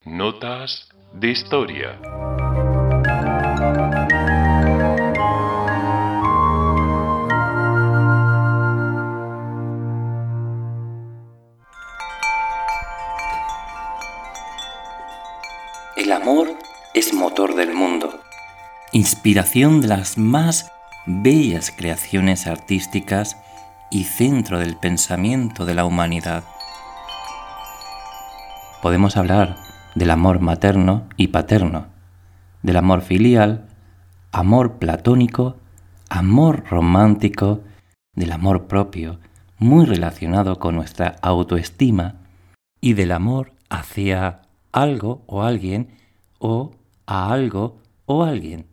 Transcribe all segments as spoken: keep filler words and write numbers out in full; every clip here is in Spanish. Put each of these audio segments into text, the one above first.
Notas de historia. El amor es motor del mundo, inspiración de las más bellas creaciones artísticas y centro del pensamiento de la humanidad. Podemos hablar del amor materno y paterno, del amor filial, amor platónico, amor romántico, del amor propio, muy relacionado con nuestra autoestima, y del amor hacia algo o alguien, o a algo o alguien.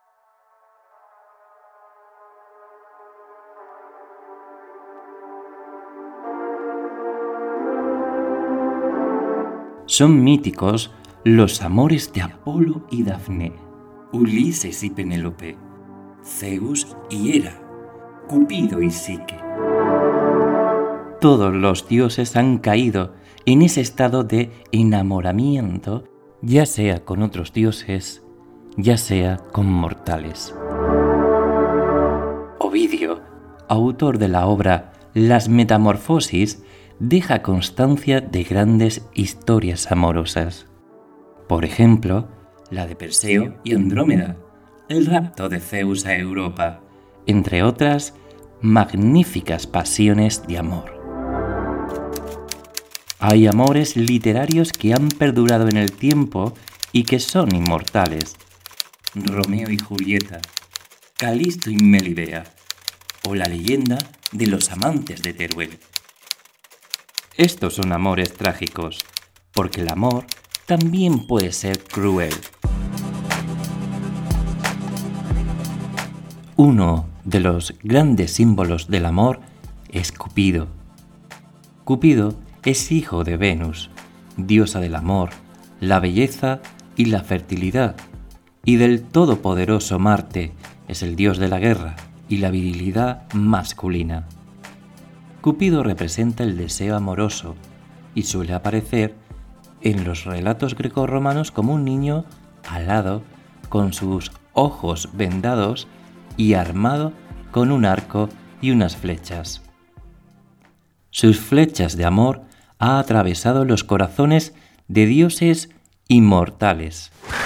Son míticos los amores de Apolo y Dafne, Ulises y Penélope, Zeus y Hera, Cupido y Psique. Todos los dioses han caído en ese estado de enamoramiento, ya sea con otros dioses, ya sea con mortales. Ovidio, autor de la obra Las Metamorfosis, deja constancia de grandes historias amorosas. Por ejemplo, la de Perseo y Andrómeda, el rapto de Zeus a Europa, entre otras magníficas pasiones de amor. Hay amores literarios que han perdurado en el tiempo y que son inmortales. Romeo y Julieta, Calisto y Melibea, o la leyenda de los amantes de Teruel. Estos son amores trágicos, porque el amor también puede ser cruel. Uno de los grandes símbolos del amor es Cupido. Cupido es hijo de Venus, diosa del amor, la belleza y la fertilidad, y del todopoderoso Marte, es el dios de la guerra y la virilidad masculina. Cupido representa el deseo amoroso y suele aparecer en los relatos grecorromanos como un niño alado, con sus ojos vendados y armado con un arco y unas flechas. Sus flechas de amor ha atravesado los corazones de dioses inmortales,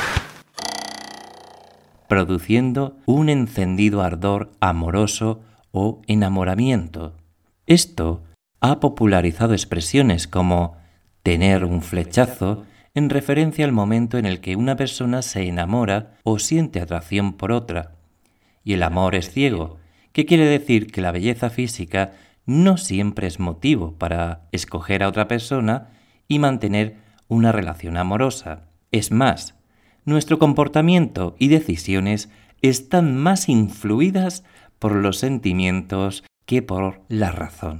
produciendo un encendido ardor amoroso o enamoramiento. Esto ha popularizado expresiones como tener un flechazo en referencia al momento en el que una persona se enamora o siente atracción por otra. Y el amor es ciego, que quiere decir que la belleza física no siempre es motivo para escoger a otra persona y mantener una relación amorosa. Es más, nuestro comportamiento y decisiones están más influidas por los sentimientos que por la razón.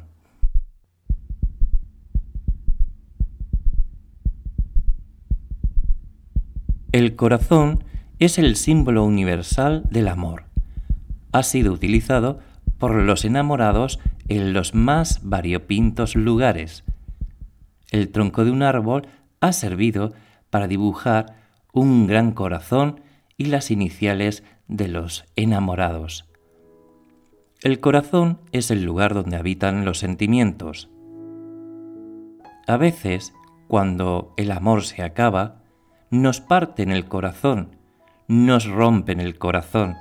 El corazón es el símbolo universal del amor. Ha sido utilizado por los enamorados en los más variopintos lugares. El tronco de un árbol ha servido para dibujar un gran corazón y las iniciales de los enamorados. El corazón es el lugar donde habitan los sentimientos. A veces, cuando el amor se acaba, nos parten el corazón, nos rompen el corazón.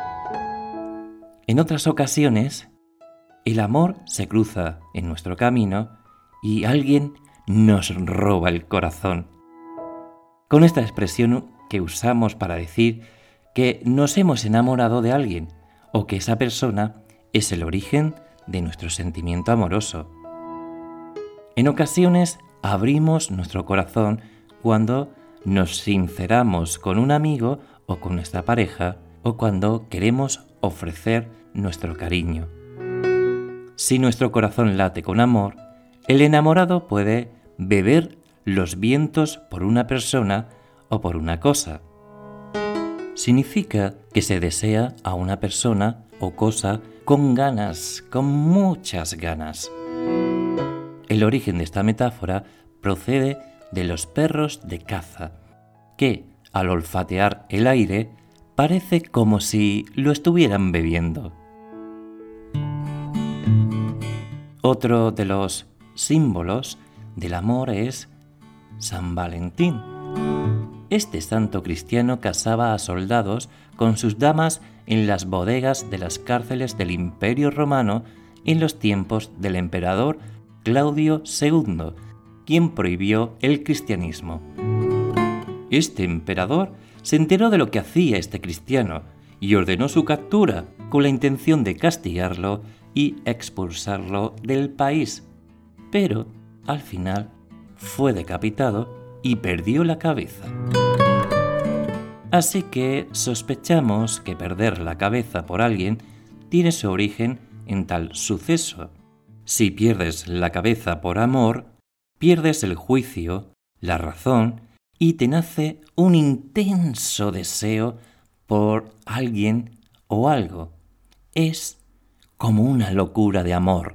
En otras ocasiones, el amor se cruza en nuestro camino y alguien nos roba el corazón. Con esta expresión que usamos para decir que nos hemos enamorado de alguien o que esa persona es el origen de nuestro sentimiento amoroso. En ocasiones abrimos nuestro corazón cuando nos sinceramos con un amigo o con nuestra pareja o cuando queremos ofrecer nuestro cariño. Si nuestro corazón late con amor, el enamorado puede beber los vientos por una persona o por una cosa. Significa que se desea a una persona o cosa con ganas, con muchas ganas. El origen de esta metáfora procede de los perros de caza, que, al olfatear el aire, parece como si lo estuvieran bebiendo. Otro de los símbolos del amor es San Valentín. Este santo cristiano casaba a soldados con sus damas en las bodegas de las cárceles del Imperio Romano en los tiempos del emperador Claudio segundo, quien prohibió el cristianismo. Este emperador se enteró de lo que hacía este cristiano y ordenó su captura con la intención de castigarlo y expulsarlo del país. Pero, al final, fue decapitado y perdió la cabeza. Así que sospechamos que perder la cabeza por alguien tiene su origen en tal suceso. Si pierdes la cabeza por amor, pierdes el juicio, la razón, y te nace un intenso deseo por alguien o algo. Es como una locura de amor.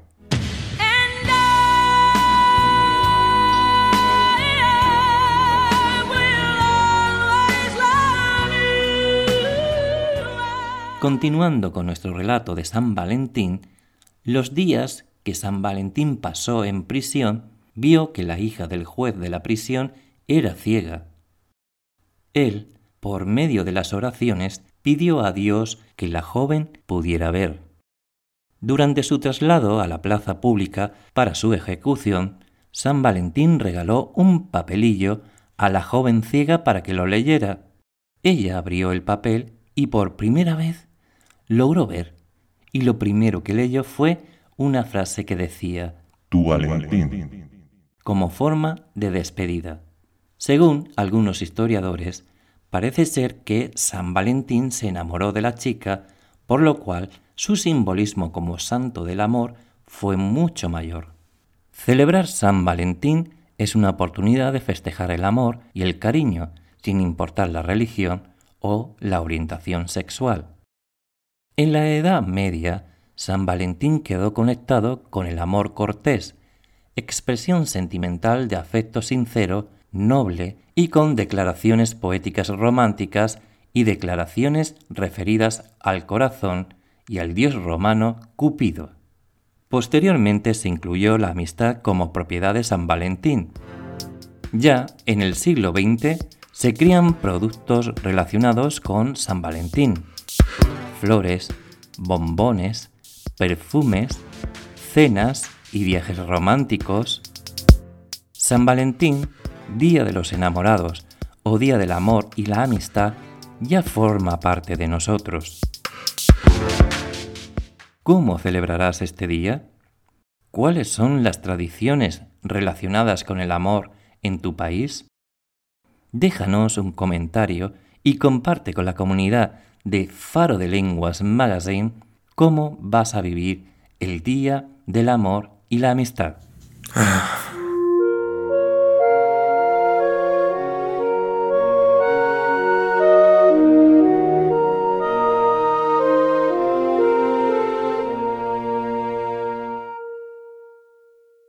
Continuando con nuestro relato de San Valentín, los días que San Valentín pasó en prisión, vio que la hija del juez de la prisión era ciega. Él, por medio de las oraciones, pidió a Dios que la joven pudiera ver. Durante su traslado a la plaza pública para su ejecución, San Valentín regaló un papelillo a la joven ciega para que lo leyera. Ella abrió el papel y por primera vez logró ver, y lo primero que leyó fue una frase que decía Tu Valentín, como forma de despedida. Según algunos historiadores, parece ser que San Valentín se enamoró de la chica, por lo cual su simbolismo como santo del amor fue mucho mayor. Celebrar San Valentín es una oportunidad de festejar el amor y el cariño, sin importar la religión o la orientación sexual. En la Edad Media, San Valentín quedó conectado con el amor cortés, expresión sentimental de afecto sincero, noble y con declaraciones poéticas románticas y declaraciones referidas al corazón y al dios romano Cupido. Posteriormente se incluyó la amistad como propiedad de San Valentín. Ya en el siglo veinte se crían productos relacionados con San Valentín: flores, bombones, perfumes, cenas y viajes románticos. San Valentín, Día de los Enamorados o Día del Amor y la Amistad, ya forma parte de nosotros. ¿Cómo celebrarás este día? ¿Cuáles son las tradiciones relacionadas con el amor en tu país? Déjanos un comentario y comparte con la comunidad de Faro de Lenguas Magazine cómo vas a vivir el Día del Amor y la Amistad.